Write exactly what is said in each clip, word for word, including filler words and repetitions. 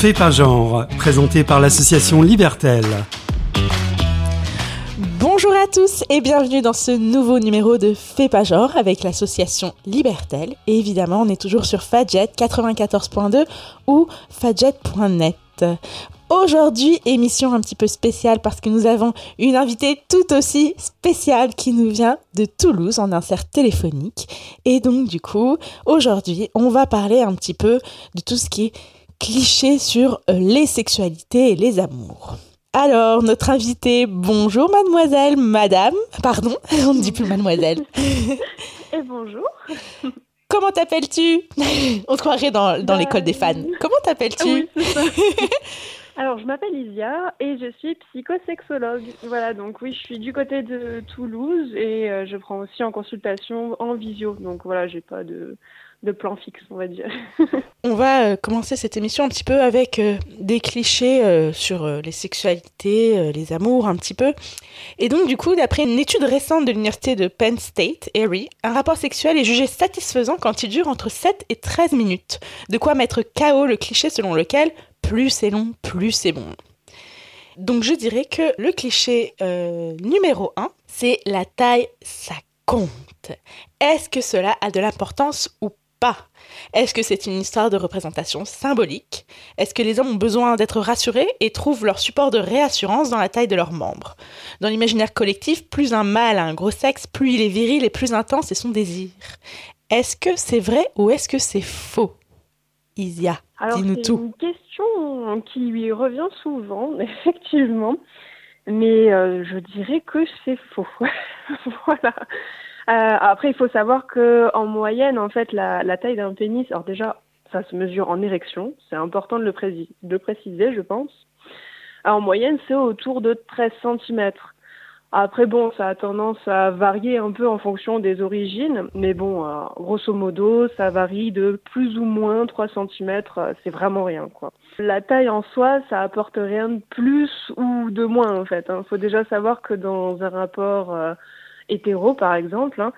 Fais pas genre, présenté par l'association Libertel. Bonjour à tous et bienvenue dans ce nouveau numéro de Fais pas genre avec l'association Libertel. Et évidemment, on est toujours sur Fadjet quatre-vingt-quatorze point deux ou fadjet point net. Aujourd'hui, émission un petit peu spéciale parce que nous avons une invitée tout aussi spéciale qui nous vient de Toulouse en insert téléphonique. Et donc du coup, aujourd'hui, on va parler un petit peu de tout ce qui est cliché sur les sexualités et les amours. Alors, notre invitée, bonjour mademoiselle, madame, pardon, on ne dit plus mademoiselle. Et bonjour. Comment t'appelles-tu ? On te croirait dans, dans bah, l'école des fans. Comment t'appelles-tu ? Oui, c'est ça. Alors, je m'appelle Isia et je suis psychosexologue. Voilà, donc oui, je suis du côté de Toulouse et euh, je prends aussi en consultation en visio. Donc voilà, j'ai pas de, de plan fixe, on va dire. On va euh, commencer cette émission un petit peu avec euh, des clichés euh, sur euh, les sexualités, euh, les amours un petit peu. Et donc du coup, d'après une étude récente de l'université de Penn State, Erie, un rapport sexuel est jugé satisfaisant quand il dure entre sept et treize minutes. De quoi mettre K O le cliché selon lequel plus c'est long, plus c'est bon. Donc je dirais que le cliché euh, numéro un, c'est la taille, ça compte. Est-ce que cela a de l'importance ou pas ? Est-ce que c'est une histoire de représentation symbolique ? Est-ce que les hommes ont besoin d'être rassurés et trouvent leur support de réassurance dans la taille de leurs membres ? Dans l'imaginaire collectif, plus un mâle a un gros sexe, plus il est viril et plus intense est son désir. Est-ce que c'est vrai ou est-ce que c'est faux ? Isia, Alors, dis-nous c'est tout. une question qui lui revient souvent, effectivement, mais euh, je dirais que c'est faux. Voilà. Euh, après, il faut savoir que en moyenne, en fait, la, la taille d'un pénis, alors déjà, ça se mesure en érection, c'est important de le, prési- de le préciser, je pense. Alors, en moyenne, c'est autour de treize centimètres. Après, bon, ça a tendance à varier un peu en fonction des origines, mais bon, euh, grosso modo, ça varie de plus ou moins trois centimètres, euh, c'est vraiment rien, quoi. La taille en soi, ça apporte rien de plus ou de moins, en fait. Il faut déjà savoir que dans un rapport euh, hétéro, par exemple, hein,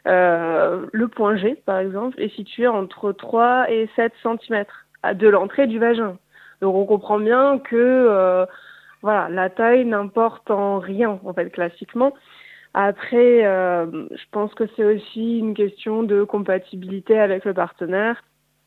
euh, le point G, par exemple, est situé entre trois et sept centimètres de l'entrée du vagin. Donc, on comprend bien que... Euh, Voilà, la taille n'importe en rien, en fait, classiquement. Après, euh, je pense que c'est aussi une question de compatibilité avec le partenaire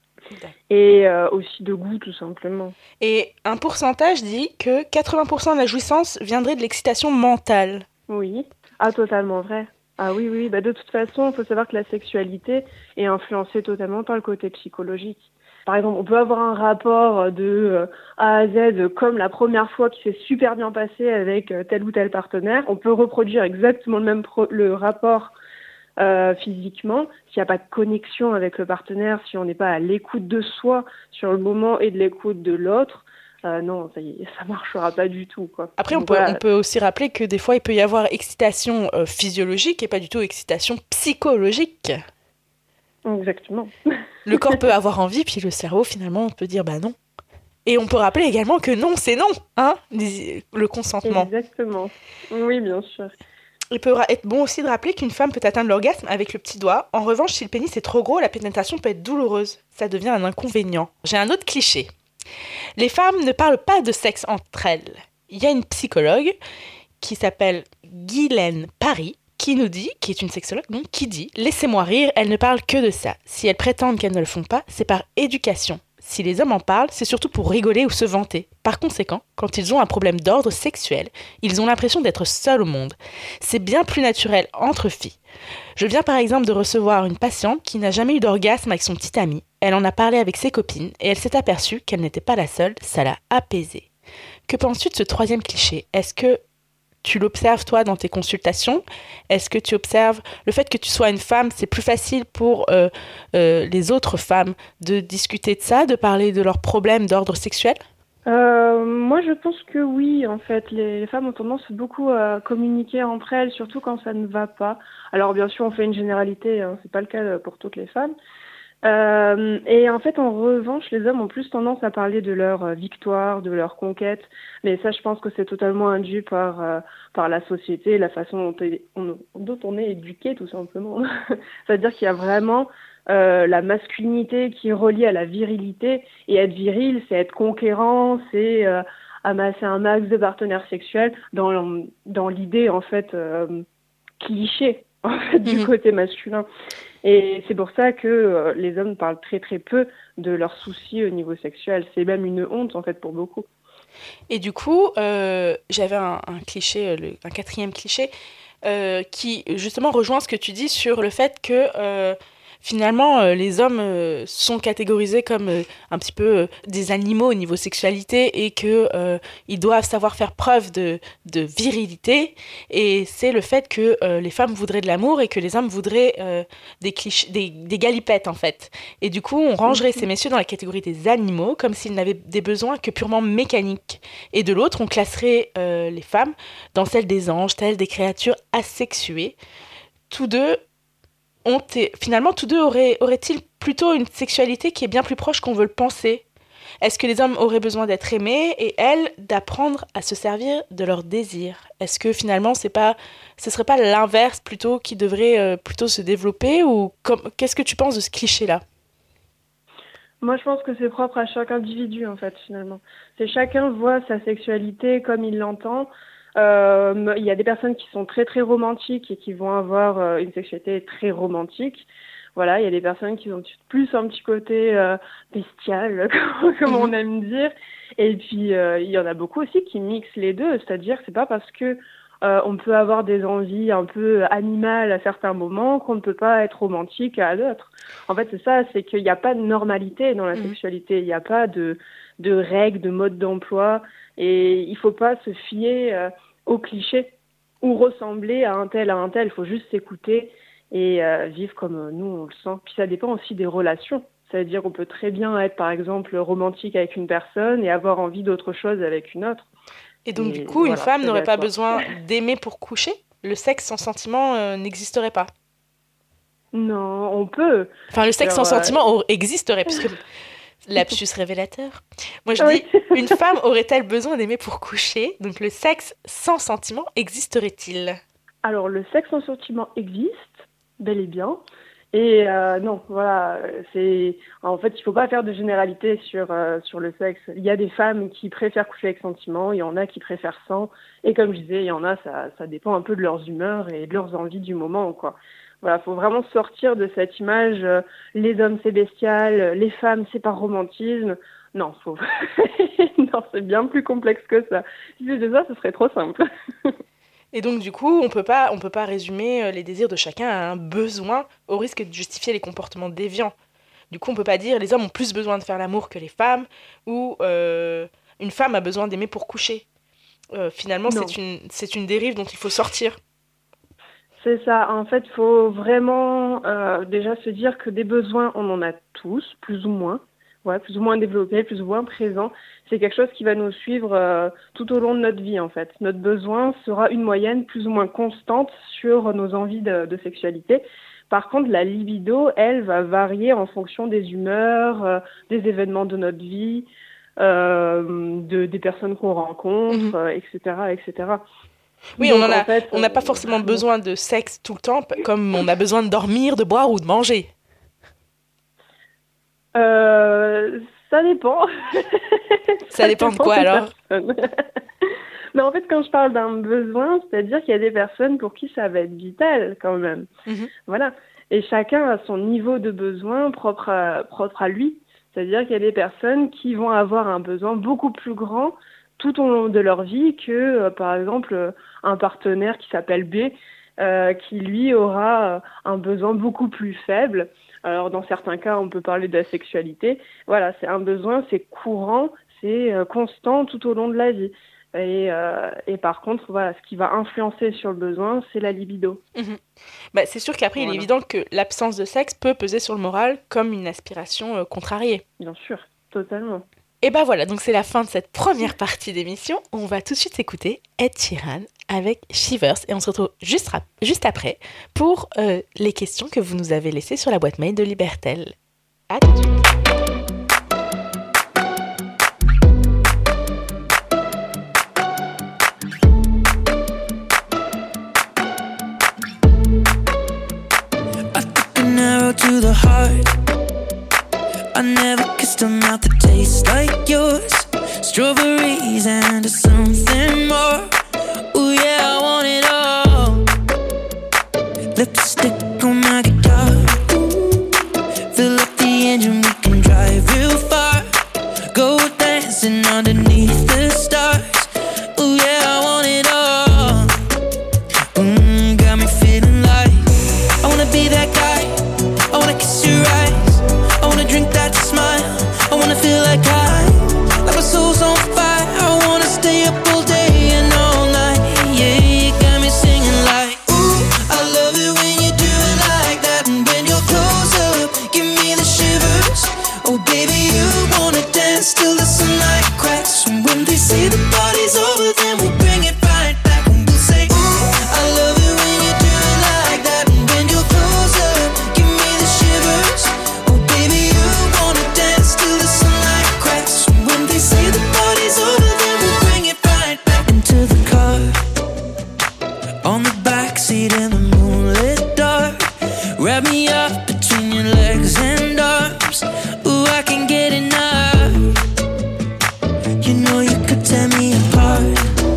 et euh, aussi de goût, tout simplement. Et un pourcentage dit que quatre-vingts pour cent de la jouissance viendrait de l'excitation mentale. Oui, ah, totalement vrai. Ah oui, oui, bah, de toute façon, il faut savoir que la sexualité est influencée totalement par le côté psychologique. Par exemple, on peut avoir un rapport de A à Z comme la première fois qui s'est super bien passé avec tel ou tel partenaire. On peut reproduire exactement le même pro- le rapport euh, physiquement. S'il n'y a pas de connexion avec le partenaire, si on n'est pas à l'écoute de soi sur le moment et de l'écoute de l'autre, euh, non, ça y est, ça marchera pas du tout, quoi. Après, on Donc, peut, voilà. on peut aussi rappeler que des fois, il peut y avoir excitation euh, physiologique et pas du tout excitation psychologique. Exactement. Le corps peut avoir envie, puis le cerveau, finalement, on peut dire bah non. Et on peut rappeler également que non, c'est non, hein, le consentement. Exactement. Oui, bien sûr. Il peut être bon aussi de rappeler qu'une femme peut atteindre l'orgasme avec le petit doigt. En revanche, si le pénis est trop gros, la pénétration peut être douloureuse. Ça devient un inconvénient. J'ai un autre cliché. Les femmes ne parlent pas de sexe entre elles. Il y a une psychologue qui s'appelle Guylaine Paris, qui nous dit, qui est une sexologue, donc, qui dit « Laissez-moi rire, elles ne parlent que de ça. Si elles prétendent qu'elles ne le font pas, c'est par éducation. Si les hommes en parlent, c'est surtout pour rigoler ou se vanter. Par conséquent, quand ils ont un problème d'ordre sexuel, ils ont l'impression d'être seuls au monde. C'est bien plus naturel entre filles. Je viens par exemple de recevoir une patiente qui n'a jamais eu d'orgasme avec son petit ami. Elle en a parlé avec ses copines et elle s'est aperçue qu'elle n'était pas la seule, ça l'a apaisée. Que penses-tu de ce troisième cliché ? Est-ce que tu l'observes, toi, dans tes consultations ? Est-ce que tu observes le fait que tu sois une femme, c'est plus facile pour euh, euh, les autres femmes de discuter de ça, de parler de leurs problèmes d'ordre sexuel ? Euh, moi, je pense que oui, en fait. Les, les femmes ont tendance beaucoup à communiquer entre elles, surtout quand ça ne va pas. Alors, bien sûr, on fait une généralité, hein, c'est pas le cas pour toutes les femmes. Euh, et en fait, en revanche, les hommes ont plus tendance à parler de leur euh, victoire, de leur conquête. Mais ça, je pense que c'est totalement induit par euh, par la société, la façon dont, est- on- dont dont on est éduqué, tout simplement. C'est-à-dire qu'il y a vraiment euh, la masculinité qui est reliée à la virilité. Et être viril, c'est être conquérant, c'est euh, amasser un max de partenaires sexuels dans, dans l'idée, en fait, euh, cliché, en fait, du mmh. côté masculin. Et c'est pour ça que euh, les hommes parlent très très peu de leurs soucis au niveau sexuel. C'est même une honte, en fait, pour beaucoup. Et du coup, euh, j'avais un, un cliché, le, un quatrième cliché, euh, qui justement rejoint ce que tu dis sur le fait que euh, finalement, euh, les hommes euh, sont catégorisés comme euh, un petit peu euh, des animaux au niveau sexualité et qu'ils euh, doivent savoir faire preuve de, de virilité. Et c'est le fait que euh, les femmes voudraient de l'amour et que les hommes voudraient euh, des, clichés, des, des galipettes, en fait. Et du coup, on rangerait ces messieurs dans la catégorie des animaux, comme s'ils n'avaient des besoins que purement mécaniques. Et de l'autre, on classerait euh, les femmes dans celles des anges, telles des créatures asexuées. Tous deux Ont t- finalement, tous deux auraient, auraient-ils plutôt une sexualité qui est bien plus proche qu'on veut le penser ? Est-ce que les hommes auraient besoin d'être aimés et elles d'apprendre à se servir de leurs désirs ? Est-ce que finalement, c'est pas, ce serait pas l'inverse plutôt qui devrait euh, plutôt se développer ou comme, qu'est-ce que tu penses de ce cliché-là ? Moi, je pense que c'est propre à chaque individu, en fait, finalement. C'est chacun voit sa sexualité comme il l'entend. Euh, il y a des personnes qui sont très très romantiques et qui vont avoir euh, une sexualité très romantique. Voilà, il y a des personnes qui ont plus un petit côté euh, bestial, comme, comme on aime dire. Et puis euh, il y en a beaucoup aussi qui mixent les deux, c'est-à-dire que c'est pas parce que euh, on peut avoir des envies un peu animales à certains moments qu'on ne peut pas être romantique à d'autres. En fait, c'est ça, c'est qu'il n'y a pas de normalité dans la mmh. sexualité, il n'y a pas de de règles, de modes d'emploi. Et il ne faut pas se fier euh, aux clichés ou ressembler à un tel, à un tel. Il faut juste s'écouter et euh, vivre comme nous, on le sent. Puis ça dépend aussi des relations. C'est-à-dire qu'on peut très bien être, par exemple, romantique avec une personne et avoir envie d'autre chose avec une autre. Et donc, et du coup, voilà, une femme n'aurait pas besoin d'aimer pour coucher ? Le sexe sans sentiment euh, n'existerait pas ? Non, on peut. Enfin, le sexe Alors, sans euh... sentiment existerait, puisque... Lapsus révélateur. Moi, je dis, oui. Une femme aurait-elle besoin d'aimer pour coucher ? Donc, le sexe sans sentiment existerait-il ? Alors, le sexe sans sentiment existe, bel et bien. Et euh, non, voilà, c'est... En fait, il ne faut pas faire de généralité sur, euh, sur le sexe. Il y a des femmes qui préfèrent coucher avec sentiment, il y en a qui préfèrent sans. Et comme je disais, il y en a, ça, ça dépend un peu de leurs humeurs et de leurs envies du moment, quoi. Voilà, faut vraiment sortir de cette image, euh, les hommes c'est bestial, les femmes c'est par romantisme. Non, faut... non, c'est bien plus complexe que ça. Si c'était ça, ce serait trop simple. Et donc du coup, on peut pas, on peut pas résumer les désirs de chacun à un besoin au risque de justifier les comportements déviants. Du coup, on peut pas dire les hommes ont plus besoin de faire l'amour que les femmes ou euh, une femme a besoin d'aimer pour coucher. Euh, finalement, c'est une, c'est une dérive dont il faut sortir. C'est ça. En fait, il faut vraiment euh, déjà se dire que des besoins, on en a tous, plus ou moins. Ouais, plus ou moins développés, plus ou moins présents. C'est quelque chose qui va nous suivre euh, tout au long de notre vie, en fait. Notre besoin sera une moyenne plus ou moins constante sur nos envies de, de sexualité. Par contre, la libido, elle, va varier en fonction des humeurs, euh, des événements de notre vie, euh, de, des personnes qu'on rencontre, mmh. euh, et cetera, et cetera. Oui, donc, on n'a fait, on n'a pas forcément besoin de sexe tout le temps, comme on a besoin de dormir, de boire ou de manger. Euh, ça dépend. ça, ça dépend de quoi alors ? Mais en fait, quand je parle d'un besoin, c'est-à-dire qu'il y a des personnes pour qui ça va être vital quand même. Mm-hmm. Voilà. Et chacun a son niveau de besoin propre à, propre à lui. C'est-à-dire qu'il y a des personnes qui vont avoir un besoin beaucoup plus grand tout au long de leur vie que, euh, par exemple, un partenaire qui s'appelle B, euh, qui lui aura euh, un besoin beaucoup plus faible. Alors, dans certains cas, on peut parler de la sexualité. Voilà, c'est un besoin, c'est courant, c'est euh, constant tout au long de la vie. Et, euh, et par contre, voilà, ce qui va influencer sur le besoin, c'est la libido. Mmh. Bah, c'est sûr qu'après, voilà. Il est évident que l'absence de sexe peut peser sur le moral comme une aspiration euh, contrariée. Bien sûr, totalement. Et ben voilà, donc c'est la fin de cette première partie d'émission. On va tout de suite écouter Ed Sheeran avec Shivers et on se retrouve juste, rap- juste après pour euh, les questions que vous nous avez laissées sur la boîte mail de Libertel. À tout de suite. to the heart. I never kissed a mouth that tastes like yours. Strawberries and something more. Ooh yeah, I want it all. Lipstick on my guitar. Fill up the engine, we can drive real far. Go dancing underneath the stars. Ooh yeah, I want it all. Mm, got me feeling like I wanna be that guy. I wanna kiss your eyes. I wanna drink that smile. I wanna feel like I, like my soul's on fire. I wanna stay up all day and all night. Yeah, you got me singing like, ooh, I love it when you do it like that. And when you're close up, give me the shivers. Oh baby, you wanna dance till the sunlight cracks. And when they say the party's over, then we'll bring it right back. And we'll say, ooh, I love it when you do it like that. And when you're close up, give me the shivers. Oh baby, you wanna dance till the sunlight cracks. And when they say the party's over, then we'll bring it right back. Into the car, on the backseat in the moonlit dark. Wrap me up between your legs and arms. Ooh, I can get enough. You know you could tear me apart.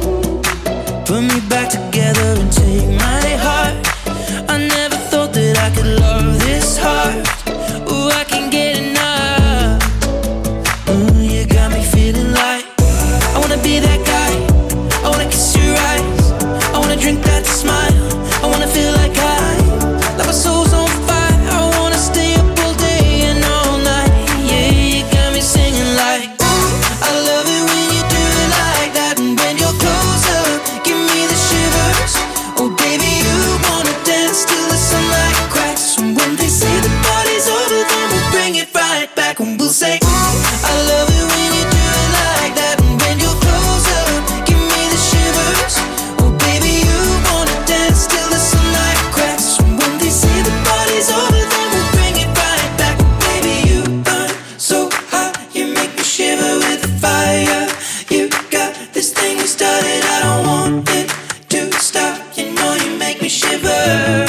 Put me back together and take my heart. I never thought that I could love this hard. Ooh, I can get enough. Ooh, you got me feeling like I wanna be that guy. I wanna kiss your eyes. I wanna drink that smile. I wanna feel like I, like my soul's on fire. I wanna stay up all day and all night. Yeah, you got me singing like, ooh, I love it when you do it like that. And when you're close up, give me the shivers. Oh baby, you wanna dance till the sunlight cracks. And when they say the party's over, then we'll bring it right back. And we'll say, ooh, I love it when you do it like that. And when you're close up, give me the shivers. Oh baby, you wanna dance till the sunlight cracks. And when they say the party's over, then we'll bring it right back. Baby, you burn so hot, you make me shiver with the fire. You got this thing we started, I don't want it to stop. You know you make me shiver.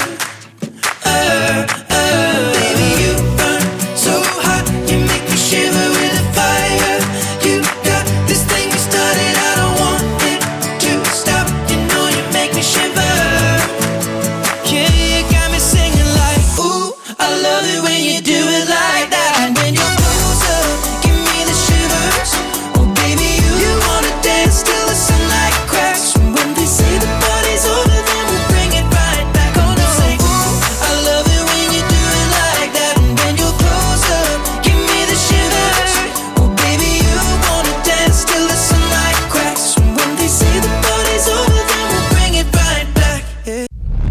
Uh, uh, baby, you burn so hot, you make me shiver with the fire. You got this thing we started, I don't want it to stop. You know you make me shiver. Yeah, you got me singing like, ooh, I love it when you do it like that. And when you're close up, give me the shivers. Oh baby, you, you wanna dance till the sunlight cracks. And when they say the party's over, then we'll bring it right back. Oh no, say, ooh, I love it when you do it like that. And when you're close up, give me the shivers. Oh baby, you wanna dance till the sunlight cracks. And when they say the party's over, then we'll bring it right back. Yeah.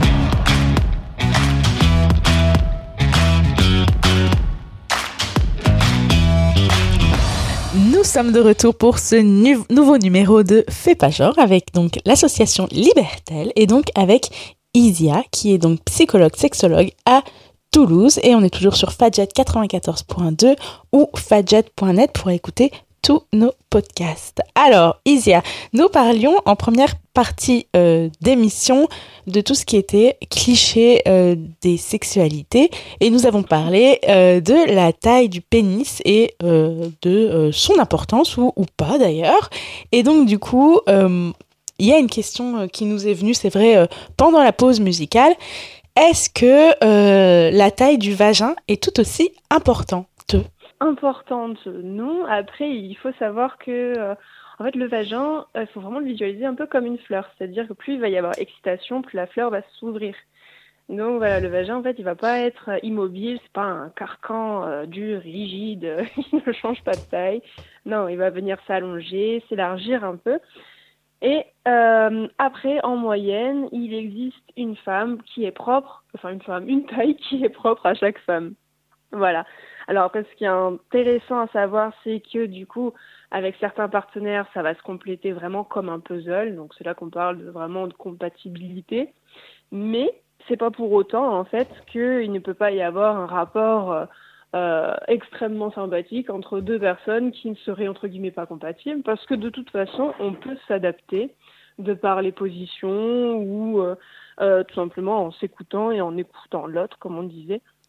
Nous sommes de retour pour ce nu- nouveau numéro de Fais pas genre avec donc l'association Libertel et donc avec Isia qui est donc psychologue sexologue à Toulouse et on est toujours sur Fadjet quatre-vingt-quatorze point deux ou fadjet point net pour écouter tous nos podcasts. Alors Isia, nous parlions en première partie euh, d'émission de tout ce qui était cliché euh, des sexualités et nous avons parlé euh, de la taille du pénis et euh, de euh, son importance ou, ou pas d'ailleurs. Et donc du coup, euh, il y a une question euh, qui nous est venue, c'est vrai, euh, pendant la pause musicale. Est-ce que euh, la taille du vagin est tout aussi importante ? Importante, non. Après, il faut savoir que euh, en fait, le vagin, il euh, faut vraiment le visualiser un peu comme une fleur. C'est-à-dire que plus il va y avoir excitation, plus la fleur va s'ouvrir. Donc voilà, le vagin, en fait, il va pas être immobile. C'est pas un carcan euh, dur, rigide, euh, il ne change pas de taille. Non, il va venir s'allonger, s'élargir un peu. Et euh, après, en moyenne, il existe une femme qui est propre, enfin une femme, une taille qui est propre à chaque femme. Voilà. Alors après, ce qui est intéressant à savoir, c'est que du coup, avec certains partenaires, ça va se compléter vraiment comme un puzzle. Donc c'est là qu'on parle de, vraiment de compatibilité. Mais c'est pas pour autant, en fait, qu'il ne peut pas y avoir un rapport euh, euh, extrêmement sympathique entre deux personnes qui ne seraient entre guillemets pas compatibles, parce que de toute façon, on peut s'adapter de par les positions ou euh, euh, tout simplement en s'écoutant et en écoutant l'autre, comme on disait.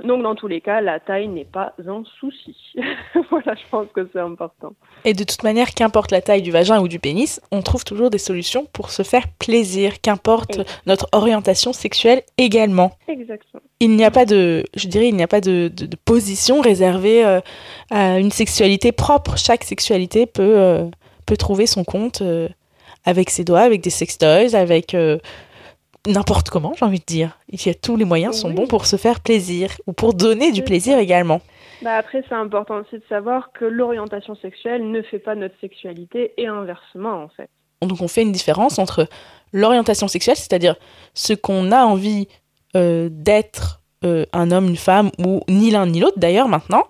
Donc, dans tous les cas, la taille n'est pas un souci. Voilà, je pense que c'est important. Et de toute manière, qu'importe la taille du vagin ou du pénis, on trouve toujours des solutions pour se faire plaisir, qu'importe Et... notre orientation sexuelle également. Exactement. Il n'y a pas de, je dirais, il n'y a pas de, de, de position réservée euh, à une sexualité propre. Chaque sexualité peut, euh, peut trouver son compte euh, avec ses doigts, avec des sextoys, avec... Euh, n'importe comment, j'ai envie de dire. Il y a tous les moyens sont Oui. bons pour se faire plaisir ou pour donner du C'est plaisir ça. également. Bah après, c'est important aussi de savoir que l'orientation sexuelle ne fait pas notre sexualité et inversement, en fait. Donc on fait une différence entre l'orientation sexuelle, c'est-à-dire ce qu'on a envie euh, d'être euh, un homme, une femme, ou ni l'un ni l'autre d'ailleurs maintenant,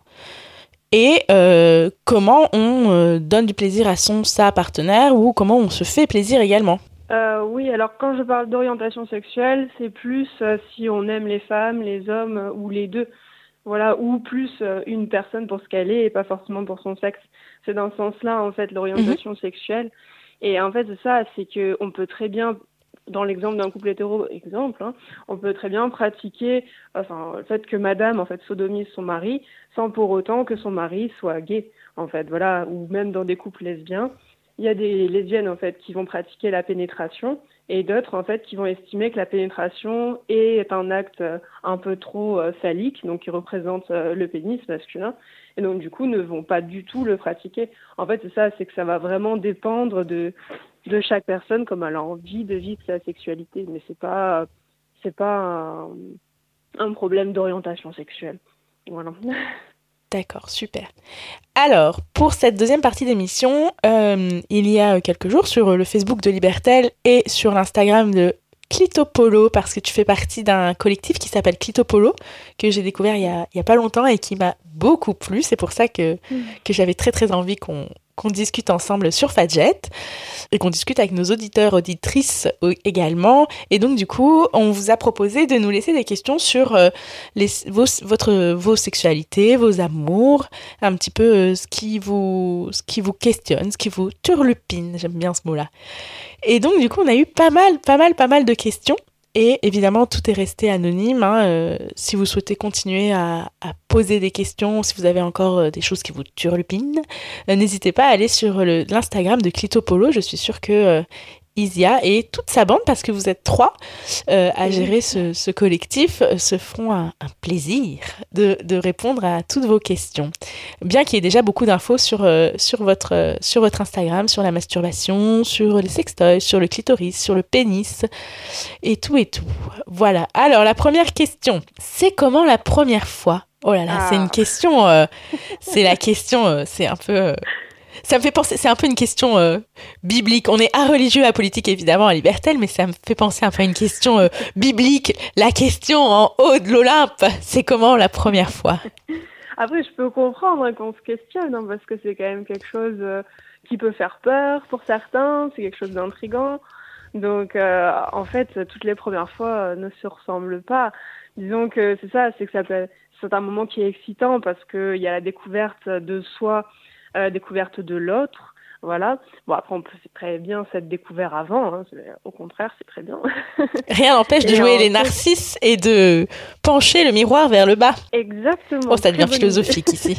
et euh, comment on euh, donne du plaisir à son, sa partenaire, ou comment on se fait plaisir également. Euh, oui, alors quand je parle d'orientation sexuelle, c'est plus euh, si on aime les femmes, les hommes euh, ou les deux. Voilà, ou plus euh, une personne pour ce qu'elle est et pas forcément pour son sexe. C'est dans ce sens-là, en fait, l'orientation mmh. sexuelle. Et en fait, c'est ça, c'est qu'on peut très bien, dans l'exemple d'un couple hétéro, exemple, hein, on peut très bien pratiquer enfin, le fait que madame, en fait, sodomise son mari sans pour autant que son mari soit gay, en fait, voilà, ou même dans des couples lesbiens. Il y a des lesbiennes, en fait, qui vont pratiquer la pénétration et d'autres, en fait, qui vont estimer que la pénétration est un acte un peu trop euh, phallique, donc qui représente euh, le pénis masculin, et donc, du coup, ne vont pas du tout le pratiquer. En fait, c'est ça, c'est que ça va vraiment dépendre de, de chaque personne, comme elle a envie de vivre sa sexualité, mais c'est pas, c'est pas un, un problème d'orientation sexuelle. Voilà. D'accord, super. Alors, pour cette deuxième partie d'émission, euh, il y a quelques jours sur le Facebook de Libertel et sur l'Instagram de Clitopolo, parce que tu fais partie d'un collectif qui s'appelle Clitopolo, que j'ai découvert il y a, il y a pas longtemps et qui m'a beaucoup plu. C'est pour ça que, mmh. que j'avais très très envie qu'on, qu'on discute ensemble sur Fadjet et qu'on discute avec nos auditeurs, auditrices également. Et donc, du coup, on vous a proposé de nous laisser des questions sur euh, les, vos, votre, vos sexualités, vos amours, un petit peu euh, ce, qui vous, ce qui vous questionne, ce qui vous turlupine. J'aime bien ce mot-là. Et donc, du coup, on a eu pas mal, pas mal, pas mal de questions. Et évidemment, tout est resté anonyme. Hein. Euh, si vous souhaitez continuer à, à poser des questions, si vous avez encore euh, des choses qui vous turlupinent, euh, n'hésitez pas à aller sur le, l'Instagram de Clitopolo. Je suis sûre que euh, Isia et toute sa bande, parce que vous êtes trois euh, à gérer ce, ce collectif, euh, se feront un, un plaisir de, de répondre à toutes vos questions. Bien qu'il y ait déjà beaucoup d'infos sur, euh, sur, votre, euh, sur votre Instagram, sur la masturbation, sur les sextoys, sur le clitoris, sur le pénis, et tout et tout. Voilà. Alors, la première question, c'est comment la première fois ? Oh là là, ah. c'est une question, euh, c'est la question, euh, c'est un peu... Euh, Ça me fait penser, c'est un peu une question euh, biblique. On est areligieux, apolitique évidemment à Libertel, mais ça me fait penser un peu à une question euh, biblique. La question en haut de l'Olympe, c'est comment la première fois ? Après, je peux comprendre hein, qu'on se questionne, hein, parce que c'est quand même quelque chose euh, qui peut faire peur pour certains, c'est quelque chose d'intriguant. Donc, euh, en fait, toutes les premières fois euh, ne se ressemblent pas. Disons que c'est ça, c'est que ça peut, c'est un moment qui est excitant parce qu'il y a la découverte de soi, Euh, découverte de l'autre, voilà. Bon, après, on peut c'est très bien s'être découvert avant, hein. Au contraire, c'est très bien. Rien n'empêche de jouer les narcisses et de pencher le miroir vers le bas. Exactement. Oh, ça devient philosophique ici.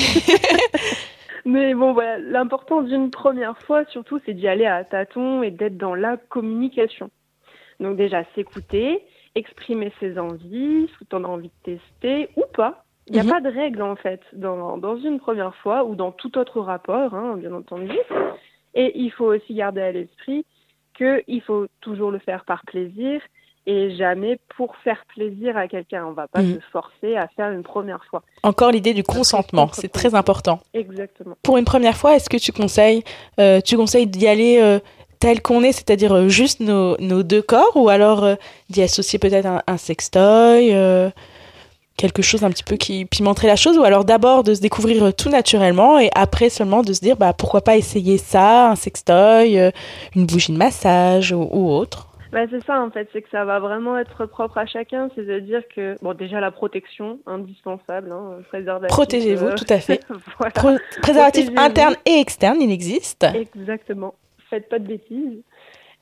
Mais bon, voilà, l'important d'une première fois, surtout, c'est d'y aller à tâtons et d'être dans la communication. Donc déjà, s'écouter, exprimer ses envies, ce que tu en as envie de tester ou pas. Il n'y a mmh. pas de règle, en fait, dans, dans une première fois ou dans tout autre rapport, hein, bien entendu. Et il faut aussi garder à l'esprit qu'il faut toujours le faire par plaisir et jamais pour faire plaisir à quelqu'un. On ne va pas mmh. se forcer à faire une première fois. Encore l'idée du consentement, c'est très important. Exactement. Pour une première fois, est-ce que tu conseilles, euh, tu conseilles d'y aller euh, tel qu'on est, c'est-à-dire euh, juste nos, nos deux corps, ou alors euh, d'y associer peut-être un, un sextoy euh, quelque chose un petit peu qui pimenterait la chose, ou alors d'abord de se découvrir tout naturellement et après seulement de se dire bah pourquoi pas essayer ça, un sextoy, euh, une bougie de massage ou, ou autre. Bah c'est ça en fait, c'est que ça va vraiment être propre à chacun, c'est-à-dire que bon déjà la protection indispensable, hein, préservatif. Protégez-vous, euh... tout à fait. Voilà. Pro- préservatif interne et externe, il existe. Exactement. Faites pas de bêtises.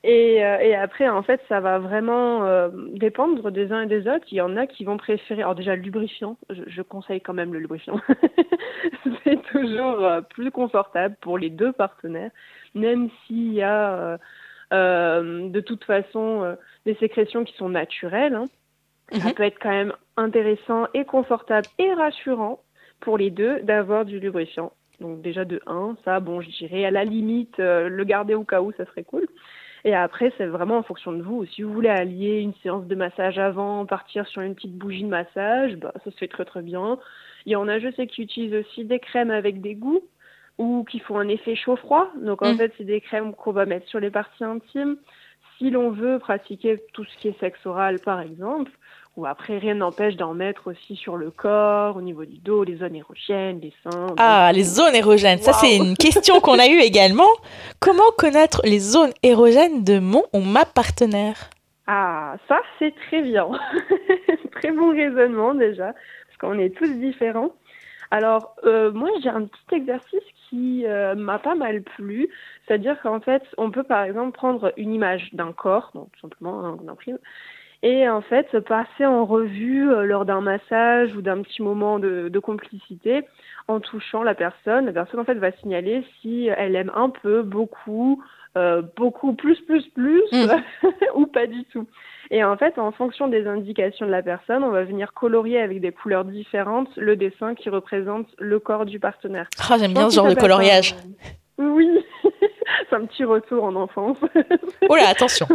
Et, euh, et après, en fait, ça va vraiment euh, dépendre des uns et des autres. Il y en a qui vont préférer... Alors déjà, le lubrifiant, je, je conseille quand même le lubrifiant. C'est toujours euh, plus confortable pour les deux partenaires, même s'il y a euh, euh, de toute façon euh, des sécrétions qui sont naturelles. Hein. Mm-hmm. Ça peut être quand même intéressant et confortable et rassurant pour les deux d'avoir du lubrifiant. Donc déjà de un, ça, bon, je dirais à la limite, euh, le garder au cas où, ça serait cool. Et après, c'est vraiment en fonction de vous. Si vous voulez allier une séance de massage avant, partir sur une petite bougie de massage, bah, ça se fait très très bien. Il y en a, je sais, qui utilisent aussi des crèmes avec des goûts ou qui font un effet chaud-froid. Donc en mmh. fait, c'est des crèmes qu'on va mettre sur les parties intimes. Si l'on veut pratiquer tout ce qui est sexe oral, par exemple, ou après, rien n'empêche d'en mettre aussi sur le corps, au niveau du dos, les zones érogènes, les seins. Ah, donc... les zones érogènes, wow. Ça c'est une question qu'on a eue également. Comment connaître les zones érogènes de mon ou ma partenaire ? Ah, ça c'est très bien. Très bon raisonnement déjà, parce qu'on est tous différents. Alors, euh, moi j'ai un petit exercice qui euh, m'a pas mal plu, c'est-à-dire qu'en fait, on peut par exemple prendre une image d'un corps, donc tout simplement un imprime, et en fait, passer en revue euh, lors d'un massage ou d'un petit moment de, de complicité en touchant la personne. La personne, en fait, va signaler si elle aime un peu, beaucoup, euh, beaucoup, plus, plus, plus, mmh. ou pas du tout. Et en fait, en fonction des indications de la personne, on va venir colorier avec des couleurs différentes le dessin qui représente le corps du partenaire. Oh, j'aime bien ce genre de coloriage. Un... Oui, c'est un petit retour en enfance. Oh là, attention.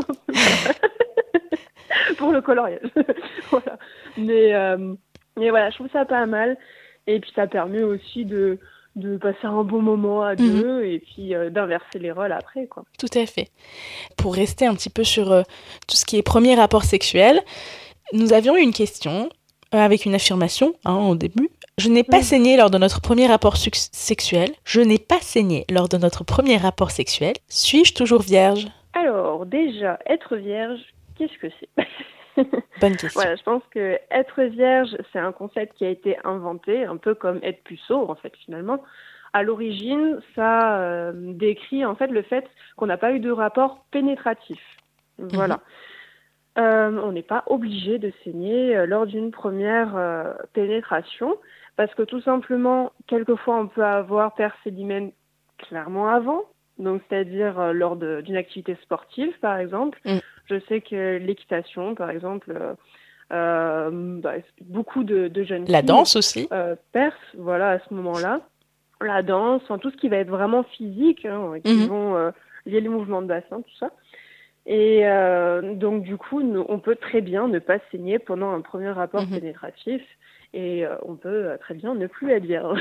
Pour le coloriage. Voilà. Mais, euh, mais voilà, je trouve ça pas mal. Et puis ça permet aussi de, de passer un bon moment à mmh. deux et puis euh, d'inverser les rôles après, quoi. Tout à fait. Pour rester un petit peu sur euh, tout ce qui est premier rapport sexuel, nous avions eu une question euh, avec une affirmation hein, au début. Je n'ai pas mmh. saigné lors de notre premier rapport su- sexuel. Je n'ai pas saigné lors de notre premier rapport sexuel. Suis-je toujours vierge ? Alors, déjà, être vierge, qu'est-ce que c'est ? Bonne question. Voilà, je pense que être vierge, c'est un concept qui a été inventé, un peu comme être puceau, en fait, finalement. À l'origine, ça euh, décrit, en fait, le fait qu'on n'a pas eu de rapport pénétratif. Voilà. Mm-hmm. Euh, on n'est pas obligé de saigner euh, lors d'une première euh, pénétration, parce que tout simplement, quelquefois, on peut avoir percé l'hymen clairement avant, donc c'est-à-dire euh, lors de, d'une activité sportive, par exemple. Mm. Je sais que l'équitation, par exemple, euh, euh, bah, beaucoup de, de jeunes La filles... La danse aussi euh, percent, voilà, à ce moment-là. La danse, enfin, tout ce qui va être vraiment physique, hein, qui mm-hmm. vont euh, lier les mouvements de bassin, tout ça. Et euh, donc, du coup, nous, on peut très bien ne pas saigner pendant un premier rapport mm-hmm. pénétratif. Et euh, on peut euh, très bien ne plus être vierge.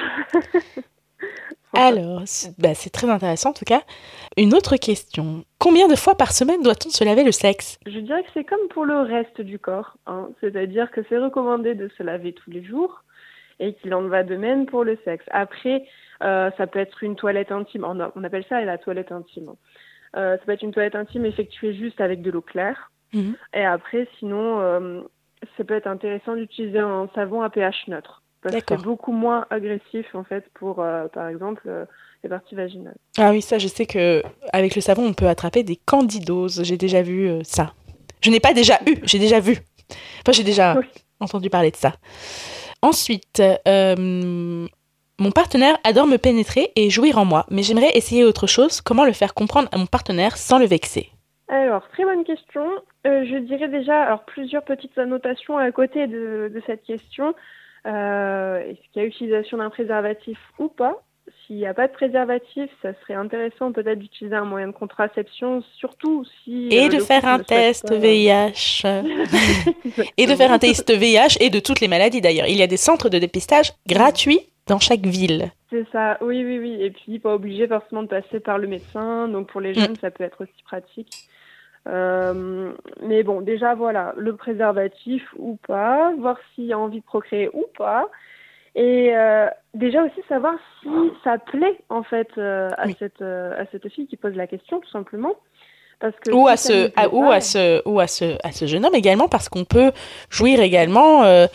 Alors, c'est, bah, c'est très intéressant en tout cas. Une autre question. Combien de fois par semaine doit-on se laver le sexe ? Je dirais que c'est comme pour le reste du corps. Hein. C'est-à-dire que c'est recommandé de se laver tous les jours et qu'il en va de même pour le sexe. Après, euh, ça peut être une toilette intime. On, a, on appelle ça la toilette intime. Euh, ça peut être une toilette intime effectuée juste avec de l'eau claire. Mmh. Et après, sinon, euh, ça peut être intéressant d'utiliser un savon à pH neutre. Parce D'accord. que c'est beaucoup moins agressif, en fait, pour, euh, par exemple, euh, les parties vaginales. Ah oui, ça, je sais qu'avec le savon, on peut attraper des candidoses. J'ai déjà vu euh, ça. Je n'ai pas déjà eu, j'ai déjà vu. Enfin, j'ai déjà oui. entendu parler de ça. Ensuite, euh, mon partenaire adore me pénétrer et jouir en moi, mais j'aimerais essayer autre chose. Comment le faire comprendre à mon partenaire sans le vexer ? Alors, très bonne question. Euh, je dirais déjà alors, plusieurs petites annotations à côté de, de cette question. Euh, est-ce qu'il y a utilisation d'un préservatif ou pas ? S'il n'y a pas de préservatif, ça serait intéressant peut-être d'utiliser un moyen de contraception, surtout si... Et euh, de faire un test pas... V I H. Et de faire un test V I H et de toutes les maladies d'ailleurs. Il y a des centres de dépistage gratuits dans chaque ville. C'est ça, oui, oui, oui. Et puis, pas obligé forcément de passer par le médecin. Donc, pour les jeunes, mmh. ça peut être aussi pratique. Euh, mais bon, déjà, voilà, le préservatif ou pas, voir s'il y a envie de procréer ou pas. Et euh, déjà aussi savoir si ça plaît, en fait, euh, à, oui. cette, euh, à cette fille qui pose la question, tout simplement. Parce que ou, si à ce, à, ou, à ce, ou à ce, à ce jeune homme également, parce qu'on peut jouir également... Euh,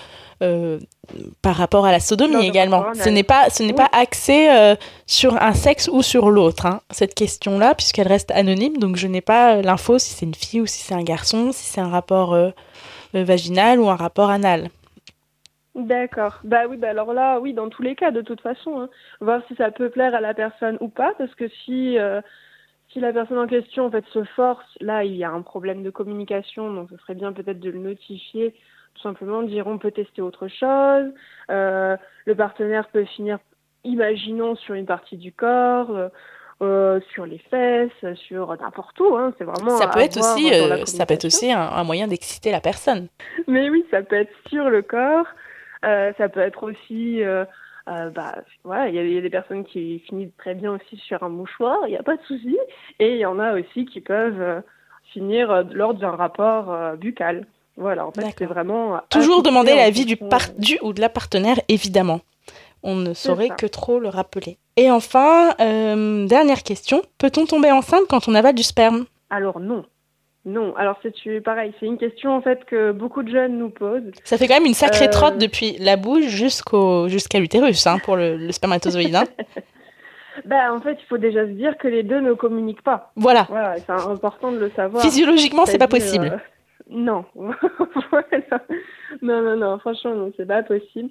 euh, par rapport à la sodomie Non, également. non, Ce n'est pas, ce n'est oui. pas axé euh, sur un sexe ou sur l'autre, hein, cette question-là, puisqu'elle reste anonyme, donc je n'ai pas l'info si c'est une fille ou si c'est un garçon, si c'est un rapport euh, euh, vaginal ou un rapport anal. D'accord. Bah oui, bah alors là, oui, dans tous les cas, de toute façon, hein, voir si ça peut plaire à la personne ou pas, parce que si euh, si la personne en question en fait se force, là, il y a un problème de communication, donc ce serait bien peut-être de le notifier, tout simplement dire on peut tester autre chose. Euh, le partenaire peut finir, imaginons, sur une partie du corps. Euh, euh, sur les fesses, sur n'importe où, hein, c'est vraiment Ça peut à être voir aussi, dans la euh, ça peut être communication. aussi un, un moyen d'exciter la personne. Mais oui, ça peut être sur le corps, euh, ça peut être aussi, euh, euh, bah, voilà, il y, a- il y a des personnes qui finissent très bien aussi sur un mouchoir, il n'y a pas de souci, et il y en a aussi qui peuvent euh, finir euh, lors d'un rapport euh, buccal. Voilà, en fait, c'est D'accord. vraiment à Toujours fixer demander en l'avis du, fonction, par- euh, du ou de la partenaire, évidemment. On ne C'est saurait ça. que trop le rappeler. Et enfin, euh, dernière question, peut-on tomber enceinte quand on avale du sperme ? Alors non, non. Alors c'est tu- pareil, c'est une question en fait que beaucoup de jeunes nous posent. Ça fait quand même une sacrée Euh, trotte depuis la bouche jusqu'au, jusqu'à l'utérus, hein, pour le, le spermatozoïde. Hein. Bah en fait, il faut déjà se dire que les deux ne communiquent pas. Voilà. Voilà, c'est important de le savoir. Physiologiquement, c'est pas C'est-à-dire, possible. euh, non. Voilà. Non, non, non, franchement, non, c'est pas possible.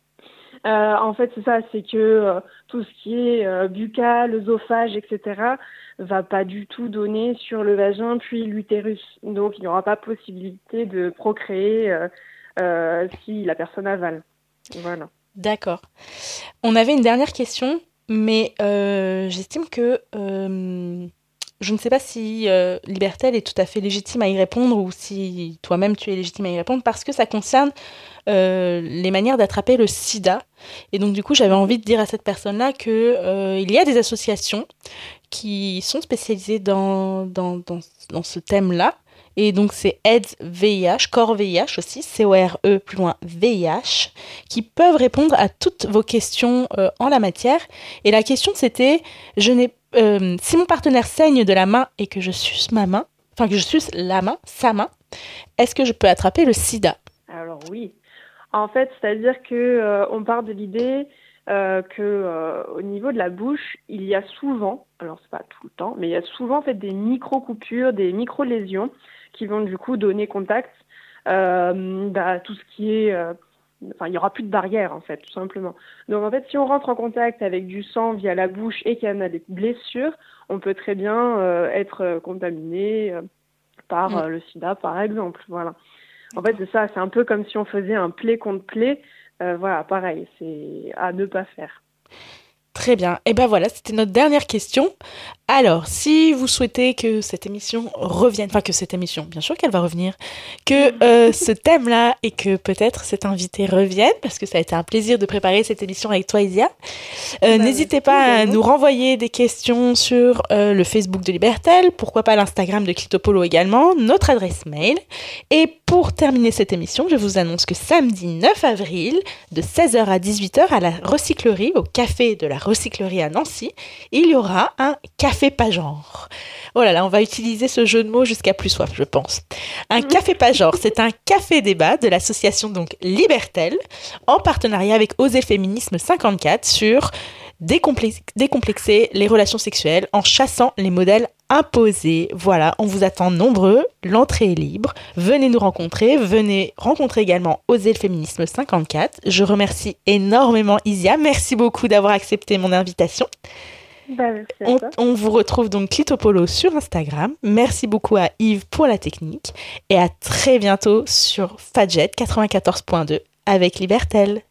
Euh, en fait, c'est ça, c'est que euh, tout ce qui est euh, buccal, œsophage, et cetera, va pas du tout donner sur le vagin puis l'utérus. Donc, il n'y aura pas possibilité de procréer euh, euh, si la personne avale. Voilà. D'accord. On avait une dernière question, mais euh, j'estime que euh, je ne sais pas si euh, Libertel est tout à fait légitime à y répondre ou si toi-même tu es légitime à y répondre parce que ça concerne euh, les manières d'attraper le sida. Et donc du coup, j'avais envie de dire à cette personne-là que euh, il y a des associations qui sont spécialisées dans, dans, dans, dans ce thème-là. Et donc c'est AIDS V I H, Corps V I H aussi, C O R E plus loin V I H, qui peuvent répondre à toutes vos questions euh, en la matière. Et la question c'était, je n'ai, euh, si mon partenaire saigne de la main et que je suce ma main, enfin que je suce la main, sa main, est-ce que je peux attraper le sida ? Alors oui. En fait, c'est-à-dire que euh, on part de l'idée euh, que euh, au niveau de la bouche, il y a souvent, alors c'est pas tout le temps, mais il y a souvent en fait des micro-coupures, des micro-lésions qui vont du coup donner contact euh, bah, tout ce qui est, euh, enfin il y aura plus de barrière en fait, tout simplement. Donc en fait, si on rentre en contact avec du sang via la bouche et qu'il y en a des blessures, on peut très bien euh, être contaminé euh, par Mm. euh, le sida, par exemple. Voilà. En fait, c'est ça, c'est un peu comme si on faisait un plaie contre plaie. Euh, voilà, pareil, c'est à ne pas faire. Très bien. Et ben voilà, c'était notre dernière question. Alors, si vous souhaitez que cette émission revienne, enfin que cette émission, bien sûr qu'elle va revenir, que euh, ce thème-là et que peut-être cet invité revienne, parce que ça a été un plaisir de préparer cette émission avec toi, Isia, euh, Bah, n'hésitez merci pas à également. nous renvoyer des questions sur euh, le Facebook de Libertel, pourquoi pas l'Instagram de Clitopolo également, notre adresse mail. Et pour terminer cette émission, je vous annonce que samedi neuf avril, de seize heures à dix-huit heures, à la recyclerie, au café de la recyclerie à Nancy, il y aura un café pas genre. Oh là là, on va utiliser ce jeu de mots jusqu'à plus soif, je pense. Un café pas genre, c'est un café débat de l'association donc Libertel, en partenariat avec Oser Féminisme cinquante-quatre sur décomplex- décomplexer les relations sexuelles en chassant les modèles imposés. Voilà, on vous attend nombreux, l'entrée est libre, venez nous rencontrer, venez rencontrer également Oser le Féminisme cinquante-quatre. Je remercie énormément Isia, merci beaucoup d'avoir accepté mon invitation. Bah, merci à On, toi. on vous retrouve donc Clitopolo sur Instagram. Merci beaucoup à Yves pour la technique et à très bientôt sur Fadjet quatre-vingt-quatorze point deux avec Libertel.